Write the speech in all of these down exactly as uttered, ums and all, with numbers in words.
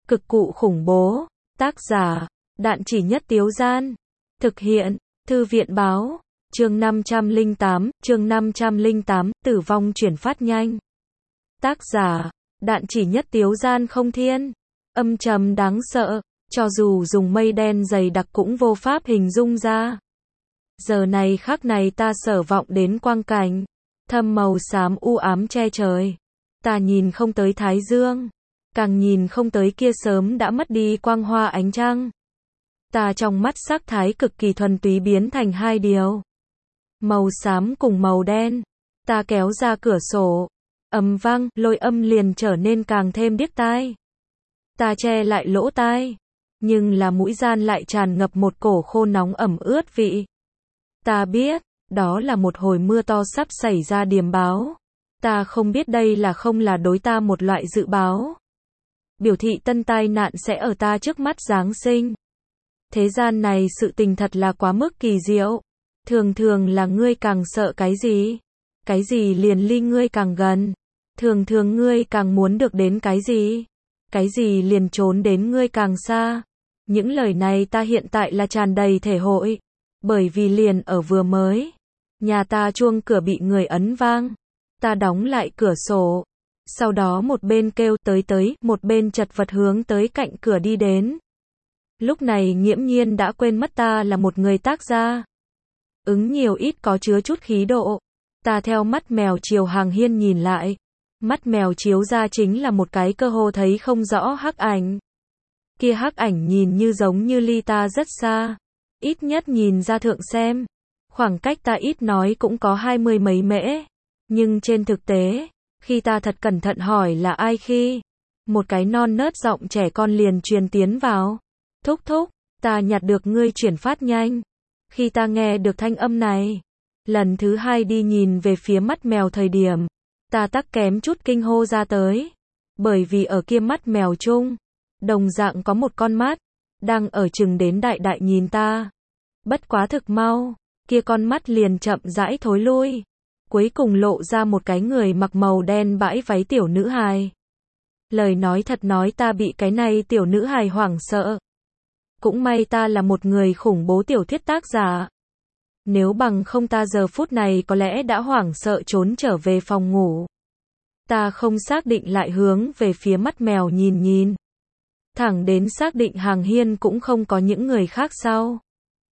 Cực cụ khủng bố. Tác giả, Đạn Chỉ Nhất Tiếu Gian. Thực hiện, Thư viện Báo. Chương năm trăm lẻ tám, chương năm trăm lẻ tám, tử vong chuyển phát nhanh. Tác giả, Đạn Chỉ Nhất Tiếu Gian. Không thiên. Âm trầm đáng sợ, cho dù dùng mây đen dày đặc cũng vô pháp hình dung ra. Giờ này khắc này ta sở vọng đến quang cảnh, thâm màu xám u ám che trời. Ta nhìn không tới thái dương, càng nhìn không tới kia sớm đã mất đi quang hoa ánh trăng. Ta trong mắt sắc thái cực kỳ thuần túy biến thành hai điều. Màu xám cùng màu đen. Ta kéo ra cửa sổ. Ầm vang, lôi âm liền trở nên càng thêm điếc tai. Ta che lại lỗ tai. Nhưng là mũi gian lại tràn ngập một cổ khô nóng ẩm ướt vị. Ta biết, đó là một hồi mưa to sắp xảy ra điềm báo. Ta không biết đây là không là đối ta một loại dự báo. Biểu thị tân tai nạn sẽ ở ta trước mắt Giáng sinh. Thế gian này sự tình thật là quá mức kỳ diệu. Thường thường là ngươi càng sợ cái gì, cái gì liền ly ngươi càng gần. Thường thường ngươi càng muốn được đến cái gì, cái gì liền trốn đến ngươi càng xa. Những lời này ta hiện tại là tràn đầy thể hội. Bởi vì liền ở vừa mới, nhà ta chuông cửa bị người ấn vang. Ta đóng lại cửa sổ. Sau đó một bên kêu tới tới, một bên chật vật hướng tới cạnh cửa đi đến. Lúc này nghiễm nhiên đã quên mất ta là một người tác gia. Ứng nhiều ít có chứa chút khí độ. Ta theo mắt mèo chiều Hàng Hiên nhìn lại. Mắt mèo chiếu ra chính là một cái cơ hồ thấy không rõ hắc ảnh. Kia hắc ảnh nhìn như giống như ly ta rất xa. Ít nhất nhìn ra thượng xem. Khoảng cách ta ít nói cũng có hai mươi mấy mễ. Nhưng trên thực tế, khi ta thật cẩn thận hỏi là ai khi, một cái non nớt giọng trẻ con liền truyền tiến vào. Thúc thúc, ta nhặt được ngươi chuyển phát nhanh. Khi ta nghe được thanh âm này, lần thứ hai đi nhìn về phía mắt mèo thời điểm, ta tắc kém chút kinh hô ra tới. Bởi vì ở kia mắt mèo chung, đồng dạng có một con mắt, đang ở chừng đến đại đại nhìn ta. Bất quá thực mau, kia con mắt liền chậm rãi thối lui. Cuối cùng lộ ra một cái người mặc màu đen bãi váy tiểu nữ hài. Lời nói thật nói ta bị cái này tiểu nữ hài hoảng sợ. Cũng may ta là một người khủng bố tiểu thuyết tác giả. Nếu bằng không ta giờ phút này có lẽ đã hoảng sợ trốn trở về phòng ngủ. Ta không xác định lại hướng về phía mắt mèo nhìn nhìn. Thẳng đến xác định Hàng Hiên cũng không có những người khác sau.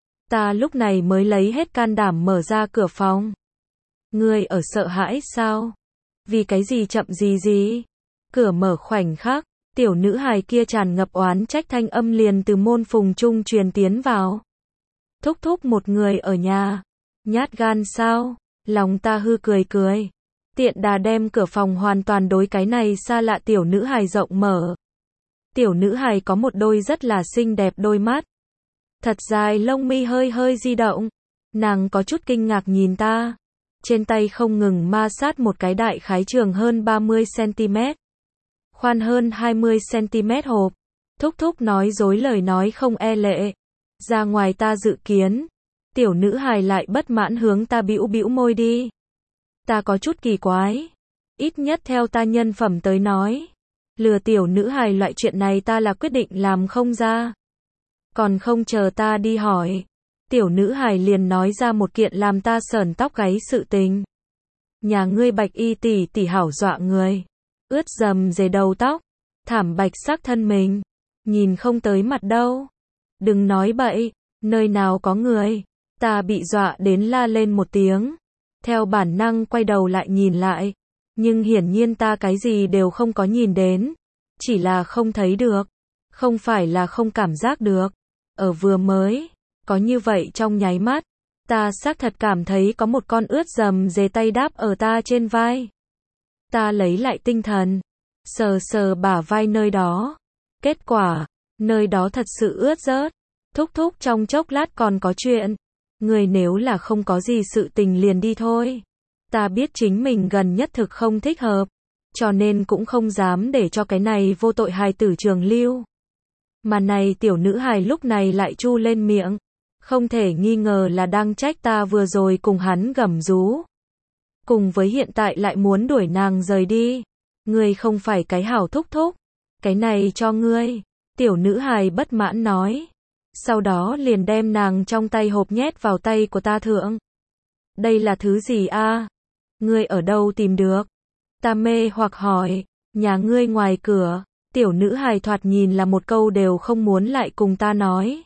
Ta lúc này mới lấy hết can đảm mở ra cửa phòng. Ngươi ở sợ hãi sao? Vì cái gì chậm gì gì? Cửa mở khoảnh khắc, tiểu nữ hài kia tràn ngập oán trách thanh âm liền từ môn phùng trung truyền tiến vào. Thúc thúc một người ở nhà. Nhát gan sao? Lòng ta hư cười cười. Tiện đà đem cửa phòng hoàn toàn đối cái này xa lạ tiểu nữ hài rộng mở. Tiểu nữ hài có một đôi rất là xinh đẹp đôi mắt. Thật dài lông mi hơi hơi di động. Nàng có chút kinh ngạc nhìn ta. Trên tay không ngừng ma sát một cái đại khái trường hơn ba mươi xăng-ti-mét. Khoan hơn hai mươi xăng-ti-mét hộp. Thúc thúc nói dối lời nói không e lệ. Ra ngoài ta dự kiến. Tiểu nữ hài lại bất mãn hướng ta bĩu bĩu môi đi. Ta có chút kỳ quái. Ít nhất theo ta nhân phẩm tới nói. Lừa tiểu nữ hài loại chuyện này ta là quyết định làm không ra. Còn không chờ ta đi hỏi. Tiểu nữ hài liền nói ra một kiện làm ta sởn tóc gáy sự tình. Nhà ngươi bạch y tỷ tỷ hảo dọa người. Ướt dầm dề đầu tóc. Thảm bạch sắc thân mình. Nhìn không tới mặt đâu. Đừng nói bậy. Nơi nào có người. Ta bị dọa đến la lên một tiếng. Theo bản năng quay đầu lại nhìn lại. Nhưng hiển nhiên ta cái gì đều không có nhìn đến. Chỉ là không thấy được. Không phải là không cảm giác được. Ở vừa mới. Có như vậy trong nháy mắt. Ta xác thật cảm thấy có một con ướt dầm dề tay đáp ở ta trên vai. Ta lấy lại tinh thần. Sờ sờ bả vai nơi đó. Kết quả. Nơi đó thật sự ướt rớt. Thúc thúc trong chốc lát còn có chuyện. Người nếu là không có gì sự tình liền đi thôi. Ta biết chính mình gần nhất thực không thích hợp. Cho nên cũng không dám để cho cái này vô tội hài tử trường lưu. Mà này tiểu nữ hài lúc này lại chu lên miệng. Không thể nghi ngờ là đang trách ta vừa rồi cùng hắn gầm rú. Cùng với hiện tại lại muốn đuổi nàng rời đi. Ngươi không phải cái hảo thúc thúc. Cái này cho ngươi. Tiểu nữ hài bất mãn nói. Sau đó liền đem nàng trong tay hộp nhét vào tay của ta thượng. Đây là thứ gì a? Ngươi ở đâu tìm được? Ta mê hoặc hỏi. Nhà ngươi ngoài cửa. Tiểu nữ hài thoạt nhìn là một câu đều không muốn lại cùng ta nói.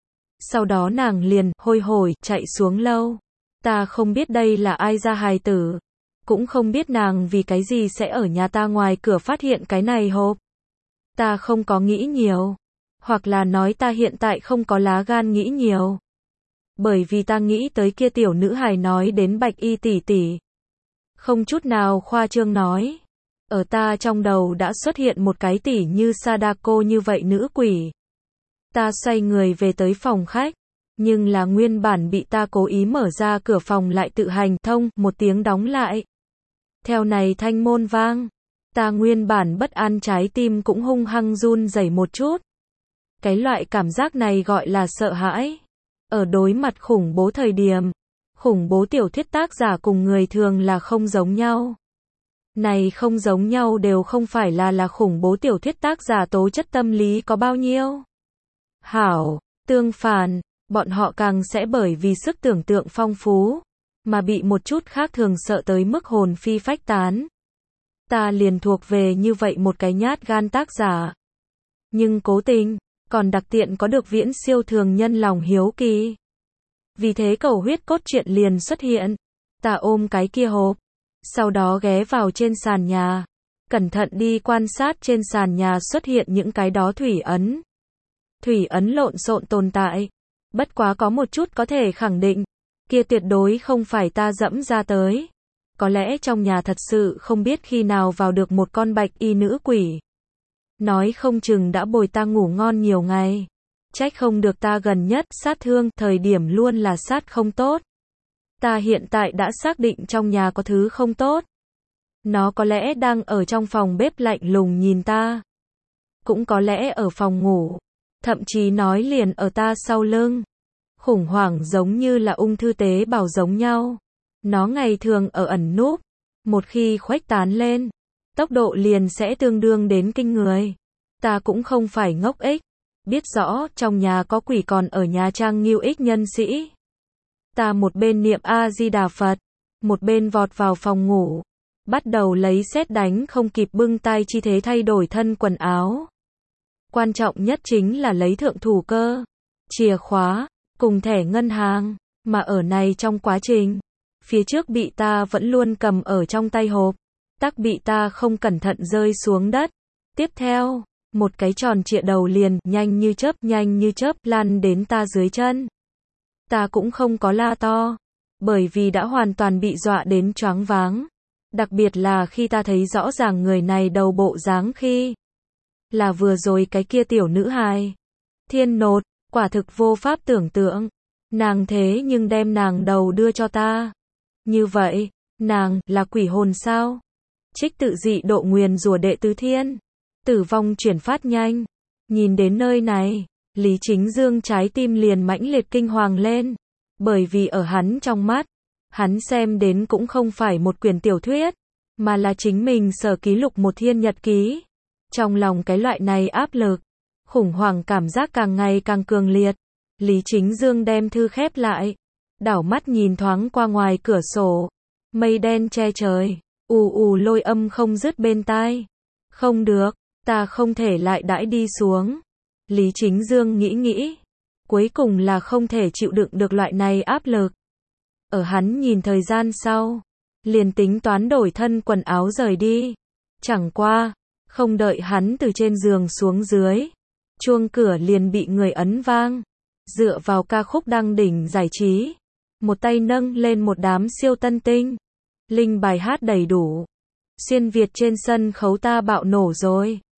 Sau đó nàng liền hôi hổi chạy xuống lâu. Ta không biết đây là ai ra hài tử. Cũng không biết nàng vì cái gì sẽ ở nhà ta ngoài cửa phát hiện cái này hộp. Ta không có nghĩ nhiều. Hoặc là nói ta hiện tại không có lá gan nghĩ nhiều. Bởi vì ta nghĩ tới kia tiểu nữ hài nói đến Bạch Y tỷ tỷ. Không chút nào khoa trương nói. Ở ta trong đầu đã xuất hiện một cái tỷ như Sadako như vậy nữ quỷ. Ta xoay người về tới phòng khách. Nhưng là nguyên bản bị ta cố ý mở ra cửa phòng lại tự hành thông một tiếng đóng lại. Theo này thanh môn vang. Ta nguyên bản bất an trái tim cũng hung hăng run rẩy một chút. Cái loại cảm giác này gọi là sợ hãi. Ở đối mặt khủng bố thời điểm, khủng bố tiểu thuyết tác giả cùng người thường là không giống nhau. Này không giống nhau đều không phải là là khủng bố tiểu thuyết tác giả tố chất tâm lý có bao nhiêu. Hảo, tương phản, bọn họ càng sẽ bởi vì sức tưởng tượng phong phú, mà bị một chút khác thường sợ tới mức hồn phi phách tán. Ta liền thuộc về như vậy một cái nhát gan tác giả. Nhưng cố tình, còn đặc tiện có được viễn siêu thường nhân lòng hiếu kỳ. Vì thế cầu huyết cốt truyện liền xuất hiện. Ta ôm cái kia hộp. Sau đó ghé vào trên sàn nhà. Cẩn thận đi quan sát trên sàn nhà xuất hiện những cái đó thủy ấn. Thủy ấn lộn xộn tồn tại. Bất quá có một chút có thể khẳng định. Kia tuyệt đối không phải ta dẫm ra tới. Có lẽ trong nhà thật sự không biết khi nào vào được một con bạch y nữ quỷ. Nói không chừng đã bồi ta ngủ ngon nhiều ngày. Trách không được ta gần nhất sát thương, thời điểm luôn là sát không tốt. Ta hiện tại đã xác định trong nhà có thứ không tốt. Nó có lẽ đang ở trong phòng bếp lạnh lùng nhìn ta. Cũng có lẽ ở phòng ngủ. Thậm chí nói liền ở ta sau lưng. Khủng hoảng giống như là ung thư tế bào giống nhau. Nó ngày thường ở ẩn núp. Một khi khuếch tán lên, tốc độ liền sẽ tương đương đến kinh người. Ta cũng không phải ngốc ích. Biết rõ trong nhà có quỷ còn ở nhà trang nghiêu ích nhân sĩ. Ta một bên niệm A-di-đà Phật, một bên vọt vào phòng ngủ. Bắt đầu lấy sét đánh không kịp bưng tay chi thế thay đổi thân quần áo. Quan trọng nhất chính là lấy thượng thủ cơ, chìa khóa, cùng thẻ ngân hàng. Mà ở này trong quá trình, phía trước bị ta vẫn luôn cầm ở trong tay hộp. Tắc bị ta không cẩn thận rơi xuống đất. Tiếp theo, một cái tròn trịa đầu liền, nhanh như chớp, nhanh như chớp, lăn đến ta dưới chân. Ta cũng không có la to, bởi vì đã hoàn toàn bị dọa đến choáng váng. Đặc biệt là khi ta thấy rõ ràng người này đầu bộ dáng khi là vừa rồi cái kia tiểu nữ hài. Thiên nột, quả thực vô pháp tưởng tượng. Nàng thế nhưng đem nàng đầu đưa cho ta. Như vậy, nàng là quỷ hồn sao? Trích tự dị độ nguyền rủa đệ tứ thiên. Tử vong chuyển phát nhanh. Nhìn đến nơi này, Lý Chính Dương trái tim liền mãnh liệt kinh hoàng lên. Bởi vì ở hắn trong mắt, hắn xem đến cũng không phải một quyển tiểu thuyết, mà là chính mình sở ký lục một thiên nhật ký. Trong lòng cái loại này áp lực, khủng hoảng cảm giác càng ngày càng cường liệt. Lý Chính Dương đem thư khép lại, đảo mắt nhìn thoáng qua ngoài cửa sổ. Mây đen che trời, ù ù lôi âm không dứt bên tai. Không được, ta không thể lại đãi đi xuống. Lý Chính Dương nghĩ nghĩ, cuối cùng là không thể chịu đựng được loại này áp lực. Ở hắn nhìn thời gian sau, liền tính toán đổi thân quần áo rời đi. Chẳng qua, không đợi hắn từ trên giường xuống dưới, chuông cửa liền bị người ấn vang. Dựa vào ca khúc đăng đỉnh giải trí, một tay nâng lên một đám siêu tân tinh. Linh bài hát đầy đủ. Xuyên Việt trên sân khấu ta bạo nổ rồi.